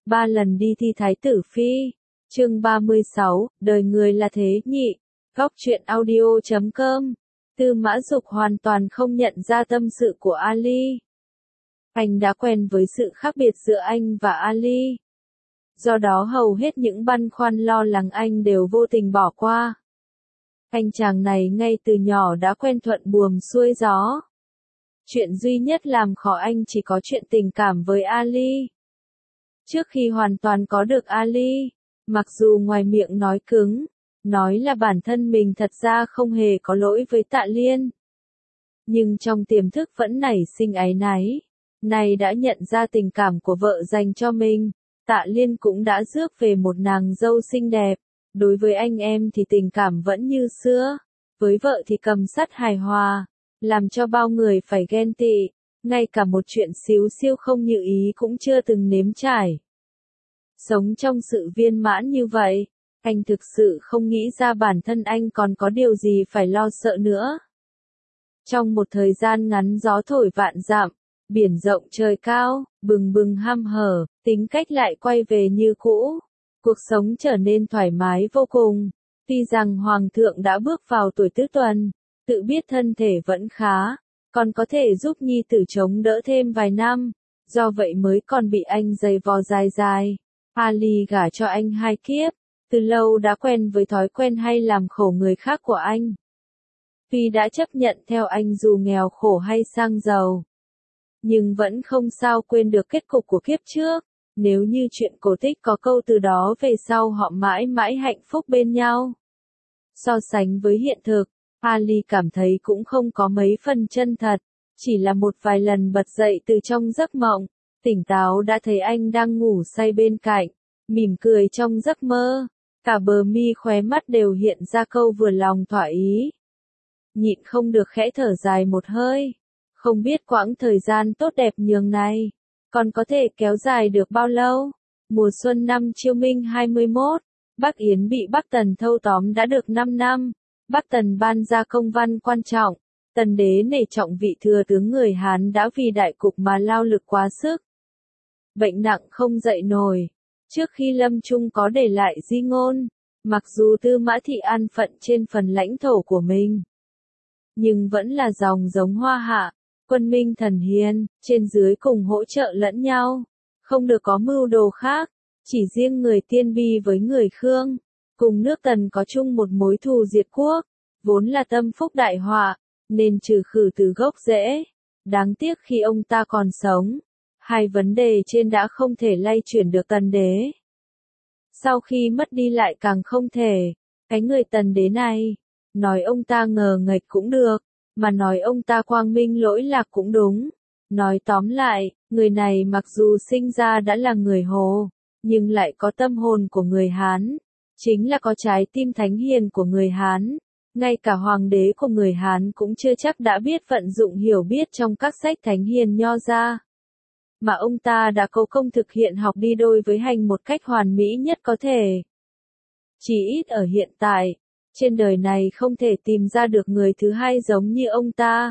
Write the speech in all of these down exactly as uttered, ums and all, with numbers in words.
Ba lần đi thi thái tử phi. Chương ba mươi sáu, đời người là thế nhị. Góc truyện audio chấm com. Tư Mã Dục hoàn toàn không nhận ra tâm sự của Ali. Anh đã quen với sự khác biệt giữa anh và Ali. Do đó hầu hết những băn khoăn lo lắng anh đều vô tình bỏ qua. Anh chàng này ngay từ nhỏ đã quen thuận buồm xuôi gió. Chuyện duy nhất làm khó anh chỉ có chuyện tình cảm với Ali. Trước khi hoàn toàn có được Ali, mặc dù ngoài miệng nói cứng, nói là bản thân mình thật ra không hề có lỗi với Tạ Liên. Nhưng trong tiềm thức vẫn nảy sinh áy náy. Này đã nhận ra tình cảm của vợ dành cho mình, Tạ Liên cũng đã rước về một nàng dâu xinh đẹp. Đối với anh em thì tình cảm vẫn như xưa, với vợ thì cầm sắt hài hòa, làm cho bao người phải ghen tị, ngay cả một chuyện xíu xiu không như ý cũng chưa từng nếm trải. Sống trong sự viên mãn như vậy, anh thực sự không nghĩ ra bản thân anh còn có điều gì phải lo sợ nữa. Trong một thời gian ngắn gió thổi vạn dặm, biển rộng trời cao, bừng bừng ham hở, tính cách lại quay về như cũ. Cuộc sống trở nên thoải mái vô cùng. Tuy rằng Hoàng thượng đã bước vào tuổi tứ tuần, tự biết thân thể vẫn khá, còn có thể giúp nhi tử chống đỡ thêm vài năm, do vậy mới còn bị anh giày vò dài dài. Ali gả cho anh hai kiếp, từ lâu đã quen với thói quen hay làm khổ người khác của anh. Tuy đã chấp nhận theo anh dù nghèo khổ hay sang giàu, nhưng vẫn không sao quên được kết cục của kiếp trước. Nếu như chuyện cổ tích có câu từ đó về sau họ mãi mãi hạnh phúc bên nhau. So sánh với hiện thực, Ali cảm thấy cũng không có mấy phần chân thật, chỉ là một vài lần bật dậy từ trong giấc mộng, tỉnh táo đã thấy anh đang ngủ say bên cạnh, mỉm cười trong giấc mơ, cả bờ mi khóe mắt đều hiện ra câu vừa lòng thỏa ý. Nhịn không được khẽ thở dài một hơi, không biết quãng thời gian tốt đẹp nhường này còn có thể kéo dài được bao lâu. Mùa xuân năm Chiêu Minh hai mươi mốt, Bắc Yến bị Bắc Tần thâu tóm đã được năm năm. Bắc Tần ban ra công văn quan trọng, Tần đế nể trọng vị thừa tướng người Hán đã vì đại cục mà lao lực quá sức. Bệnh nặng không dậy nổi. Trước khi lâm chung có để lại di ngôn, mặc dù Tư Mã Thị an phận trên phần lãnh thổ của mình, nhưng vẫn là dòng giống Hoa Hạ. Quân minh thần hiền, trên dưới cùng hỗ trợ lẫn nhau, không được có mưu đồ khác, chỉ riêng người Tiên Bi với người Khương, cùng nước Tần có chung một mối thù diệt quốc, vốn là tâm phúc đại họa, nên trừ khử từ gốc rễ. Đáng tiếc khi ông ta còn sống, hai vấn đề trên đã không thể lay chuyển được Tần đế. Sau khi mất đi lại càng không thể, cái người Tần đế này, nói ông ta ngờ nghệch cũng được, mà nói ông ta quang minh lỗi lạc cũng đúng. Nói tóm lại, người này mặc dù sinh ra đã là người Hồ, nhưng lại có tâm hồn của người Hán, chính là có trái tim thánh hiền của người Hán. Ngay cả hoàng đế của người Hán cũng chưa chắc đã biết vận dụng hiểu biết trong các sách thánh hiền nho ra. Mà ông ta đã cố công thực hiện học đi đôi với hành một cách hoàn mỹ nhất có thể. Chỉ ít ở hiện tại, trên đời này không thể tìm ra được người thứ hai giống như ông ta.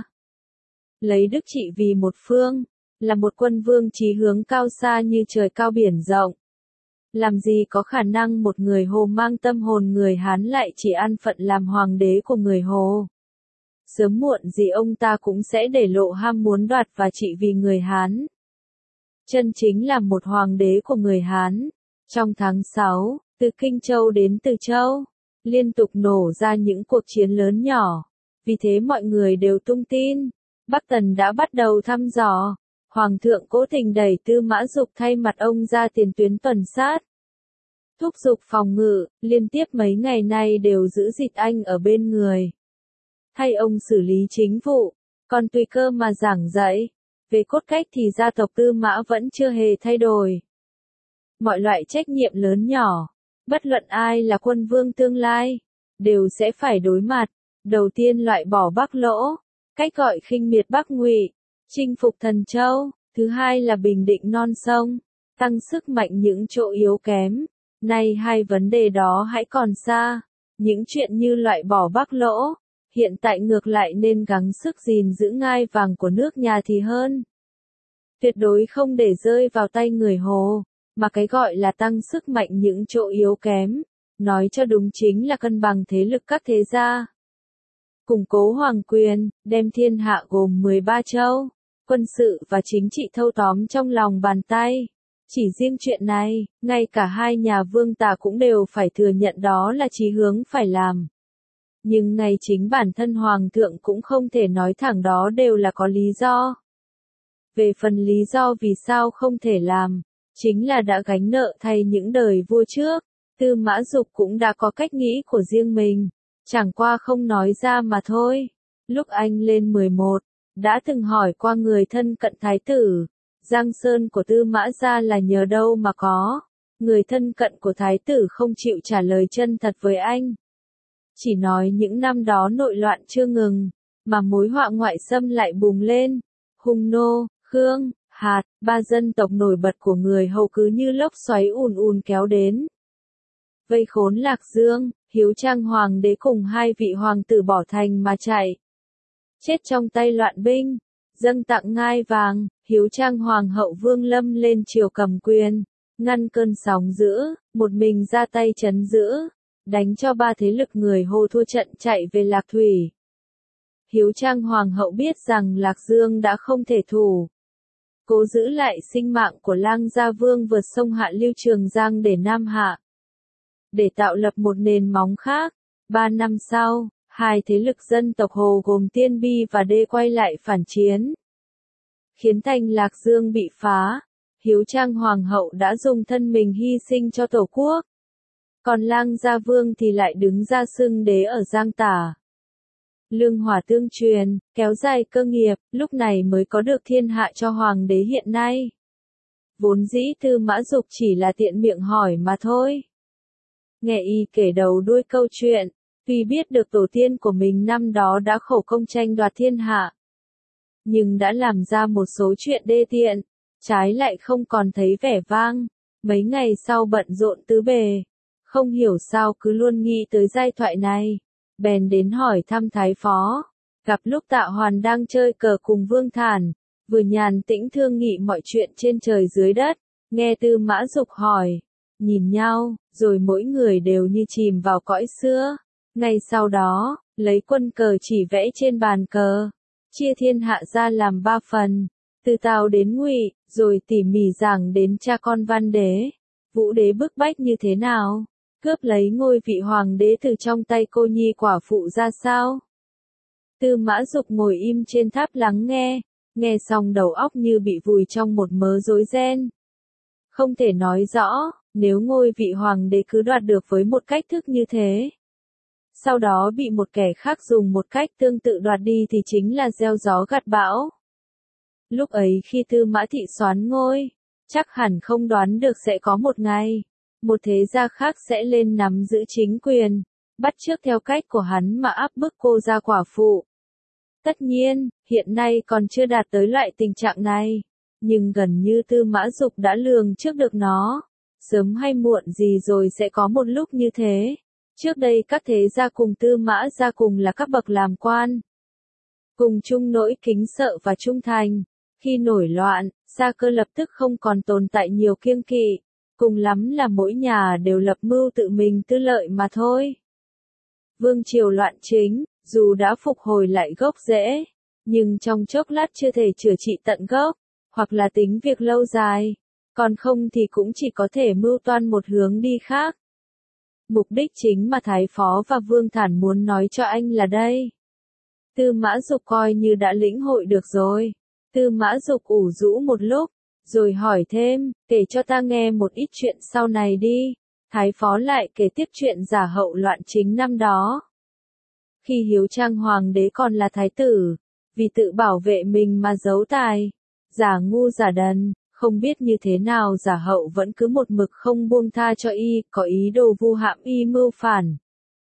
Lấy đức trị vì một phương, là một quân vương chí hướng cao xa như trời cao biển rộng. Làm gì có khả năng một người Hồ mang tâm hồn người Hán lại chỉ an phận làm hoàng đế của người Hồ. Sớm muộn gì ông ta cũng sẽ để lộ ham muốn đoạt và trị vì người Hán. Chân chính là một hoàng đế của người Hán. Trong tháng sáu, từ Kinh Châu đến Từ Châu, liên tục nổ ra những cuộc chiến lớn nhỏ. Vì thế mọi người đều tung tin. Bắc Tần đã bắt đầu thăm dò. Hoàng thượng cố tình đẩy Tư Mã Dục thay mặt ông ra tiền tuyến tuần sát. Thúc giục phòng ngự, liên tiếp mấy ngày nay đều giữ dịt anh ở bên người. Thay ông xử lý chính vụ, còn tùy cơ mà giảng dạy. Về cốt cách thì gia tộc Tư Mã vẫn chưa hề thay đổi. Mọi loại trách nhiệm lớn nhỏ, bất luận ai là quân vương tương lai, đều sẽ phải đối mặt. Đầu tiên loại bỏ Bắc Lỗ, cách gọi khinh miệt Bắc Ngụy, chinh phục Thần Châu. Thứ hai là bình định non sông, tăng sức mạnh những chỗ yếu kém. Nay hai vấn đề đó hãy còn xa. Những chuyện như loại bỏ Bắc Lỗ, hiện tại ngược lại nên gắng sức gìn giữ ngai vàng của nước nhà thì hơn. Tuyệt đối không để rơi vào tay người Hồ. mà cái gọi là tăng sức mạnh những chỗ yếu kém, nói cho đúng chính là cân bằng thế lực các thế gia. Củng cố hoàng quyền, đem thiên hạ gồm mười ba châu, quân sự và chính trị thâu tóm trong lòng bàn tay. Chỉ riêng chuyện này, ngay cả hai nhà vương tả cũng đều phải thừa nhận đó là chí hướng phải làm. Nhưng ngay chính bản thân hoàng thượng cũng không thể nói thẳng đó đều là có lý do. Về phần lý do vì sao không thể làm, chính là đã gánh nợ thay những đời vua trước, Tư Mã Dục cũng đã có cách nghĩ của riêng mình, chẳng qua không nói ra mà thôi. Lúc anh lên mười một, đã từng hỏi qua người thân cận thái tử, Giang Sơn của Tư Mã gia là nhờ đâu mà có. Người thân cận của thái tử không chịu trả lời chân thật với anh. Chỉ nói những năm đó nội loạn chưa ngừng, mà mối họa ngoại xâm lại bùng lên. Hung nô, Khương, Hạt, ba dân tộc nổi bật của người Hầu cứ như lốc xoáy ùn ùn kéo đến. Vây khốn Lạc Dương, Hiếu Trang hoàng đế cùng hai vị hoàng tử bỏ thành mà chạy. Chết trong tay loạn binh, dâng tặng ngai vàng, Hiếu Trang hoàng hậu Vương Lâm lên triều cầm quyền, ngăn cơn sóng dữ, một mình ra tay trấn giữ, đánh cho ba thế lực người Hồ thua trận chạy về Lạc Thủy. Hiếu Trang hoàng hậu biết rằng Lạc Dương đã không thể thủ. Cố giữ lại sinh mạng của Lang Gia Vương vượt sông hạ lưu Trường Giang để Nam Hạ. Để tạo lập một nền móng khác, ba năm sau, hai thế lực dân tộc Hồ gồm Tiên Bi và Đê quay lại phản chiến. Khiến thành Lạc Dương bị phá, Hiếu Trang hoàng hậu đã dùng thân mình hy sinh cho Tổ quốc. Còn Lang Gia Vương thì lại đứng ra xưng đế ở Giang Tả. Lương hỏa tương truyền, kéo dài cơ nghiệp, lúc này mới có được thiên hạ cho hoàng đế hiện nay. Vốn dĩ Tư Mã Dục chỉ là tiện miệng hỏi mà thôi. Nghe y kể đầu đuôi câu chuyện, tuy biết được tổ tiên của mình năm đó đã khổ công tranh đoạt thiên hạ, nhưng đã làm ra một số chuyện đê tiện, trái lại không còn thấy vẻ vang. Mấy ngày sau bận rộn tứ bề, không hiểu sao cứ luôn nghĩ tới giai thoại này, bèn đến hỏi thăm Thái Phó. Gặp lúc Tạ Hoàn đang chơi cờ cùng Vương Thản, vừa nhàn tĩnh thương nghị mọi chuyện trên trời dưới đất, nghe Tư Mã Dục hỏi, nhìn nhau, rồi mỗi người đều như chìm vào cõi xưa. Ngay sau đó, lấy quân cờ chỉ vẽ trên bàn cờ, chia thiên hạ ra làm ba phần, từ Tào đến Ngụy, rồi tỉ mỉ giảng đến cha con Văn Đế, Vũ Đế bức bách như thế nào, cướp lấy ngôi vị hoàng đế từ trong tay cô nhi quả phụ ra sao. Tư Mã Dục ngồi im trên tháp lắng nghe, nghe xong đầu óc như bị vùi trong một mớ rối ren. Không thể nói rõ, nếu ngôi vị hoàng đế cứ đoạt được với một cách thức như thế, sau đó bị một kẻ khác dùng một cách tương tự đoạt đi thì chính là gieo gió gặt bão. Lúc ấy khi Tư Mã Thị soán ngôi, chắc hẳn không đoán được sẽ có một ngày, một thế gia khác sẽ lên nắm giữ chính quyền, bắt chước theo cách của hắn mà áp bức cô gia quả phụ. Tất nhiên, hiện nay còn chưa đạt tới loại tình trạng này, nhưng gần như Tư Mã Dục đã lường trước được nó. Sớm hay muộn gì rồi sẽ có một lúc như thế. Trước đây các thế gia cùng Tư Mã gia cùng là các bậc làm quan, cùng chung nỗi kính sợ và trung thành. Khi nổi loạn, Sa Cơ lập tức không còn tồn tại nhiều kiêng kỵ, cùng lắm là mỗi nhà đều lập mưu tự mình tư lợi mà thôi. Vương triều loạn chính, dù đã phục hồi lại gốc rễ, nhưng trong chốc lát chưa thể chữa trị tận gốc, hoặc là tính việc lâu dài, còn không thì cũng chỉ có thể mưu toan một hướng đi khác. Mục đích chính mà Thái Phó và Vương Thản muốn nói cho anh là đây. Tư Mã Dục coi như đã lĩnh hội được rồi. Tư Mã Dục ủ rũ một lúc, rồi hỏi thêm, kể cho ta nghe một ít chuyện sau này đi. Thái Phó lại kể tiếp chuyện giả hậu loạn chính năm đó. Khi Hiếu Trang hoàng đế còn là thái tử, vì tự bảo vệ mình mà giấu tài, giả ngu giả đần, không biết như thế nào giả hậu vẫn cứ một mực không buông tha cho y, có ý đồ vu hãm y mưu phản.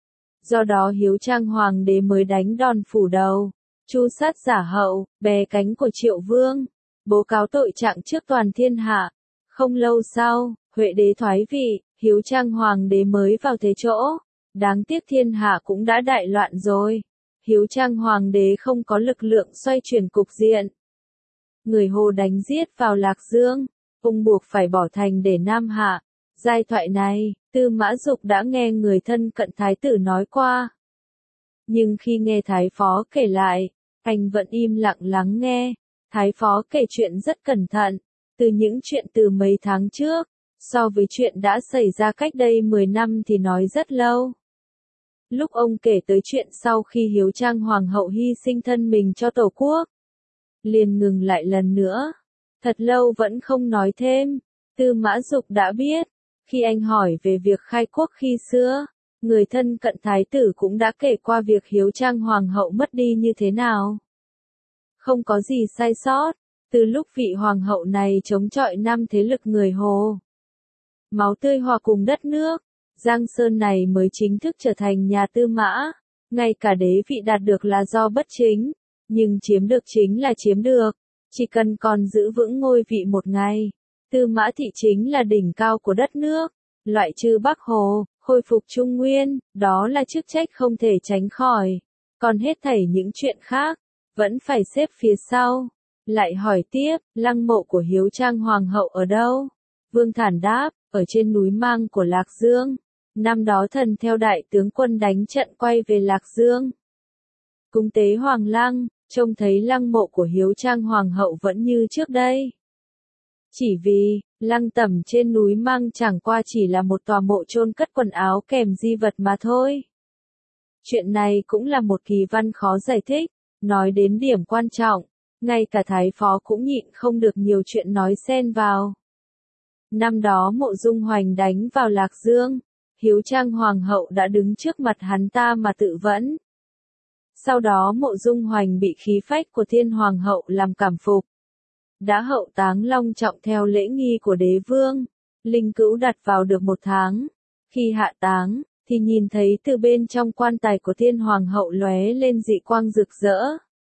Do đó Hiếu Trang hoàng đế mới đánh đòn phủ đầu, tru sát giả hậu, bè cánh của Triệu Vương, bố cáo tội trạng trước toàn thiên hạ. Không lâu sau, Huệ đế thoái vị, Hiếu Trang hoàng đế mới vào thế chỗ. Đáng tiếc thiên hạ cũng đã đại loạn rồi. Hiếu Trang hoàng đế không có lực lượng xoay chuyển cục diện. Người Hồ đánh giết vào Lạc Dương, ông buộc phải bỏ thành để nam hạ. Giai thoại này, Tư Mã Dục đã nghe người thân cận thái tử nói qua. Nhưng khi nghe thái phó kể lại, anh vẫn im lặng lắng nghe. Thái phó kể chuyện rất cẩn thận, từ những chuyện từ mấy tháng trước, so với chuyện đã xảy ra cách đây mười năm thì nói rất lâu. Lúc ông kể tới chuyện sau khi Hiếu Trang Hoàng hậu hy sinh thân mình cho Tổ quốc, liền ngừng lại lần nữa. Thật lâu vẫn không nói thêm. Tư Mã Dục đã biết, khi anh hỏi về việc khai quốc khi xưa, người thân cận thái tử cũng đã kể qua việc Hiếu Trang Hoàng hậu mất đi như thế nào. Không có gì sai sót, từ lúc vị hoàng hậu này chống chọi năm thế lực người Hồ. Máu tươi hòa cùng đất nước, Giang Sơn này mới chính thức trở thành nhà Tư Mã. Ngay cả đế vị đạt được là do bất chính, nhưng chiếm được chính là chiếm được. Chỉ cần còn giữ vững ngôi vị một ngày, Tư Mã thị chính là đỉnh cao của đất nước. Loại trừ Bắc Hồ, khôi phục Trung Nguyên, đó là chức trách không thể tránh khỏi. Còn hết thảy những chuyện khác, vẫn phải xếp phía sau. Lại hỏi tiếp, lăng mộ của Hiếu Trang Hoàng hậu ở đâu? Vương Thản đáp, ở trên núi Mang của Lạc Dương. Năm đó thần theo đại tướng quân đánh trận quay về Lạc Dương. Cúng tế Hoàng Lăng, trông thấy lăng mộ của Hiếu Trang Hoàng hậu vẫn như trước đây. Chỉ vì, lăng tẩm trên núi Mang chẳng qua chỉ là một tòa mộ chôn cất quần áo kèm di vật mà thôi. Chuyện này cũng là một kỳ văn khó giải thích, nói đến điểm quan trọng, ngay cả thái phó cũng nhịn không được nhiều chuyện nói xen vào. Năm đó Mộ Dung Hoành đánh vào Lạc Dương, Hiếu Trang Hoàng hậu đã đứng trước mặt hắn ta mà tự vẫn. Sau đó Mộ Dung Hoành bị khí phách của Thiên Hoàng hậu làm cảm phục, đã hậu táng long trọng theo lễ nghi của đế vương, linh cữu đặt vào được một tháng. Khi hạ táng, thì nhìn thấy từ bên trong quan tài của Thiên Hoàng hậu lóe lên dị quang rực rỡ.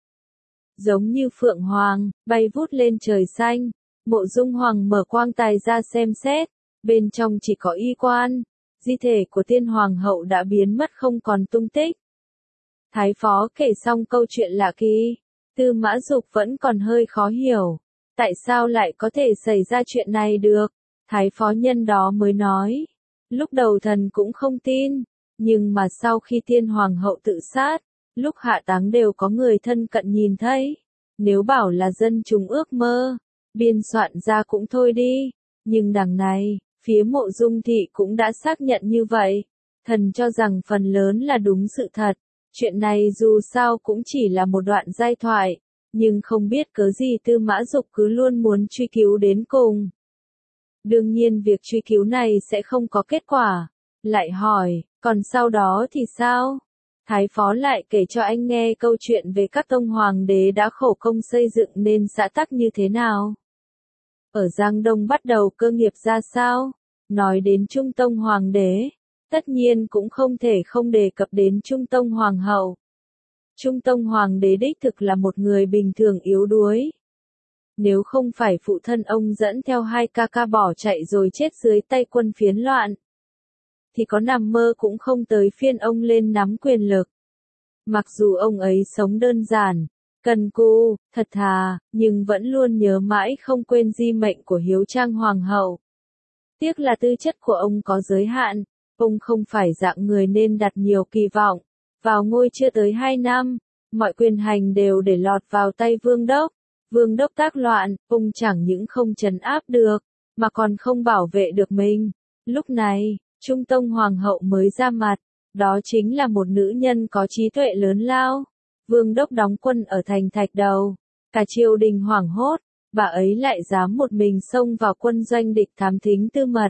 Giống như phượng hoàng, bay vút lên trời xanh. Mộ Dung Hoàng mở quan tài ra xem xét, bên trong chỉ có y quan, di thể của Thiên Hoàng hậu đã biến mất không còn tung tích. Thái phó kể xong câu chuyện lạ kỳ, Tư Mã Dục vẫn còn hơi khó hiểu. Tại sao lại có thể xảy ra chuyện này được? Thái phó nhân đó mới nói. Lúc đầu thần cũng không tin, nhưng mà sau khi Thiên Hoàng hậu tự sát, lúc hạ táng đều có người thân cận nhìn thấy. Nếu bảo là dân chúng ước mơ, biên soạn ra cũng thôi đi. Nhưng đằng này, phía Mộ Dung thị cũng đã xác nhận như vậy. Thần cho rằng phần lớn là đúng sự thật. Chuyện này dù sao cũng chỉ là một đoạn giai thoại, nhưng không biết cớ gì Tư Mã Dục cứ luôn muốn truy cứu đến cùng. Đương nhiên việc truy cứu này sẽ không có kết quả. Lại hỏi, còn sau đó thì sao? Thái phó lại kể cho anh nghe câu chuyện về các tông hoàng đế đã khổ công xây dựng nên xã tắc như thế nào. Ở Giang Đông bắt đầu cơ nghiệp ra sao? Nói đến Trung Tông hoàng đế, tất nhiên cũng không thể không đề cập đến Trung Tông hoàng hậu. Trung Tông hoàng đế đích thực là một người bình thường yếu đuối. Nếu không phải phụ thân ông dẫn theo hai ca ca bỏ chạy rồi chết dưới tay quân phiến loạn, thì có nằm mơ cũng không tới phiên ông lên nắm quyền lực. Mặc dù ông ấy sống đơn giản, cần cù, thật thà, nhưng vẫn luôn nhớ mãi không quên di mệnh của Hiếu Trang Hoàng hậu. Tiếc là tư chất của ông có giới hạn, ông không phải dạng người nên đặt nhiều kỳ vọng. Vào ngôi chưa tới hai năm, mọi quyền hành đều để lọt vào tay Vương Đốc. Vương Đốc tác loạn, ông chẳng những không trấn áp được, mà còn không bảo vệ được mình. Lúc này, Trung Tông Hoàng hậu mới ra mặt, đó chính là một nữ nhân có trí tuệ lớn lao. Vương Đốc đóng quân ở thành Thạch Đầu, cả triều đình hoảng hốt, bà ấy lại dám một mình xông vào quân doanh địch thám thính tư mật.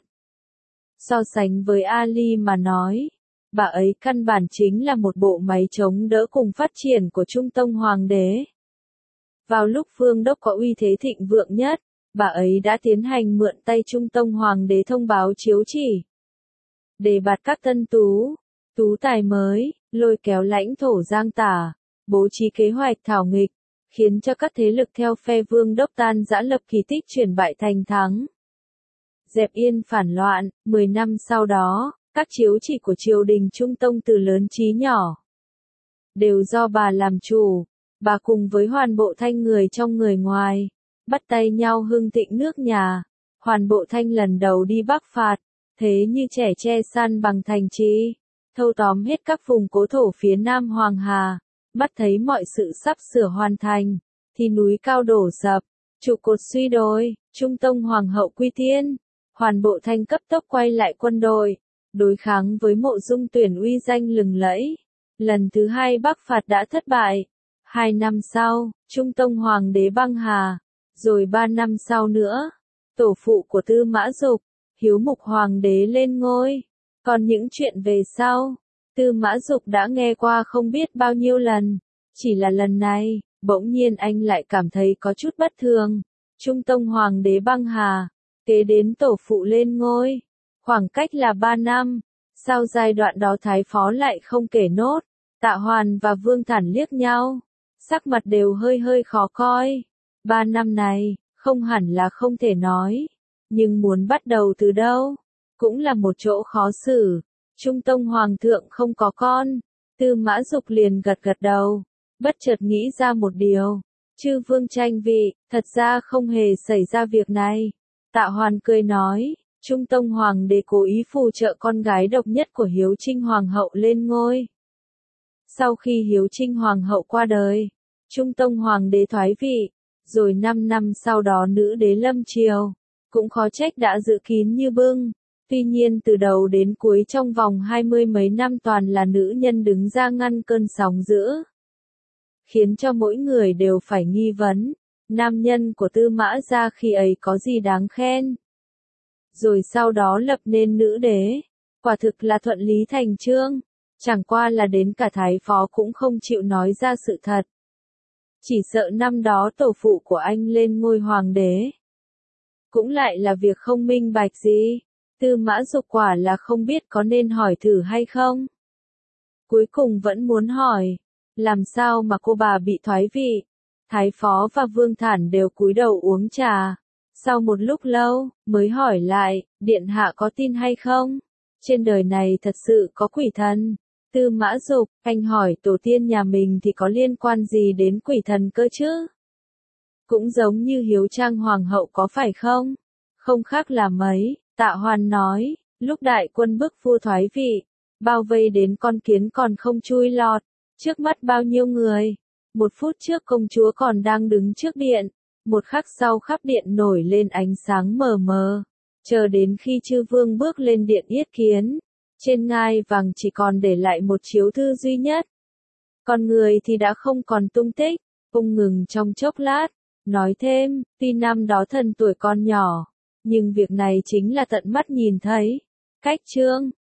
So sánh với Ali mà nói, bà ấy căn bản chính là một bộ máy chống đỡ cùng phát triển của Trung Tông Hoàng đế. Vào lúc Vương Đốc có uy thế thịnh vượng nhất, bà ấy đã tiến hành mượn tay Trung Tông Hoàng đế thông báo chiếu chỉ, đề bạt các tân tú, tú tài mới, lôi kéo lãnh thổ Giang Tả, bố trí kế hoạch thảo nghịch, khiến cho các thế lực theo phe Vương Đốc tan rã, lập kỳ tích chuyển bại thành thắng. Dẹp yên phản loạn, mười năm sau đó, các chiếu chỉ của triều đình Trung Tông từ lớn chí nhỏ đều do bà làm chủ. Bà cùng với hoàn bộ thanh người trong người ngoài, bắt tay nhau hưng thịnh nước nhà. Hoàn Bộ Thanh lần đầu đi Bắc phạt, thế như trẻ che săn bằng thành trì, thâu tóm hết các vùng cố thổ phía Nam Hoàng Hà, mắt thấy mọi sự sắp sửa hoàn thành, thì núi cao đổ sập, trụ cột suy đồi, Trung Tông Hoàng hậu quy tiên. Hoàn Bộ Thanh cấp tốc quay lại quân đội, đối kháng với Mộ Dung Tuyển uy danh lừng lẫy. Lần thứ hai Bắc phạt đã thất bại. Hai năm sau, Trung Tông Hoàng đế băng hà, rồi ba năm sau nữa, tổ phụ của Tư Mã Dục, Hiếu Mục Hoàng đế lên ngôi. Còn những chuyện về sau, Tư Mã Dục đã nghe qua không biết bao nhiêu lần. Chỉ là lần này, bỗng nhiên anh lại cảm thấy có chút bất thường. Trung Tông Hoàng đế băng hà, kế đến tổ phụ lên ngôi, khoảng cách là ba năm. Sau giai đoạn đó Thái Phó lại không kể nốt. Tạ Hoàn và Vương Thản liếc nhau, sắc mặt đều hơi hơi khó coi. Ba năm này, không hẳn là không thể nói, nhưng muốn bắt đầu từ đâu, cũng là một chỗ khó xử. Trung Tông Hoàng thượng không có con, Tư Mã Dục liền gật gật đầu, bất chợt nghĩ ra một điều. Chư vương tranh vị, thật ra không hề xảy ra việc này. Tạ Hoàn cười nói, Trung Tông Hoàng đế cố ý phù trợ con gái độc nhất của Hiếu Trinh Hoàng hậu lên ngôi. Sau khi Hiếu Trinh Hoàng hậu qua đời, Trung Tông Hoàng đế thoái vị, rồi năm năm sau đó nữ đế lâm triều, cũng khó trách đã dự kín như bưng. Tuy nhiên từ đầu đến cuối trong vòng hai mươi mấy năm toàn là nữ nhân đứng ra ngăn cơn sóng dữ, khiến cho mỗi người đều phải nghi vấn, nam nhân của Tư Mã gia khi ấy có gì đáng khen. Rồi sau đó lập nên nữ đế, quả thực là thuận lý thành chương, chẳng qua là đến cả Thái Phó cũng không chịu nói ra sự thật. Chỉ sợ năm đó tổ phụ của anh lên ngôi hoàng đế, cũng lại là việc không minh bạch gì. Tư Mã Dục quả là không biết có nên hỏi thử hay không. Cuối cùng vẫn muốn hỏi, làm sao mà cô bà bị thoái vị. Thái Phó và Vương Thản đều cúi đầu uống trà. Sau một lúc lâu, mới hỏi lại, điện hạ có tin hay không? Trên đời này thật sự có quỷ thần. Tư Mã Dục, anh hỏi tổ tiên nhà mình thì có liên quan gì đến quỷ thần cơ chứ? Cũng giống như Hiếu Trang Hoàng hậu có phải không? Không khác là mấy. Tạ Hoàn nói, lúc đại quân bức vua thoái vị, bao vây đến con kiến còn không chui lọt, trước mắt bao nhiêu người. Một phút trước công chúa còn đang đứng trước điện, một khắc sau khắp điện nổi lên ánh sáng mờ mờ, chờ đến khi chư vương bước lên điện yết kiến, trên ngai vàng chỉ còn để lại một chiếu thư duy nhất. Còn người thì đã không còn tung tích. Ông ngừng trong chốc lát, nói thêm, tuy năm đó thần tuổi con nhỏ, nhưng việc này chính là tận mắt nhìn thấy. Cách chương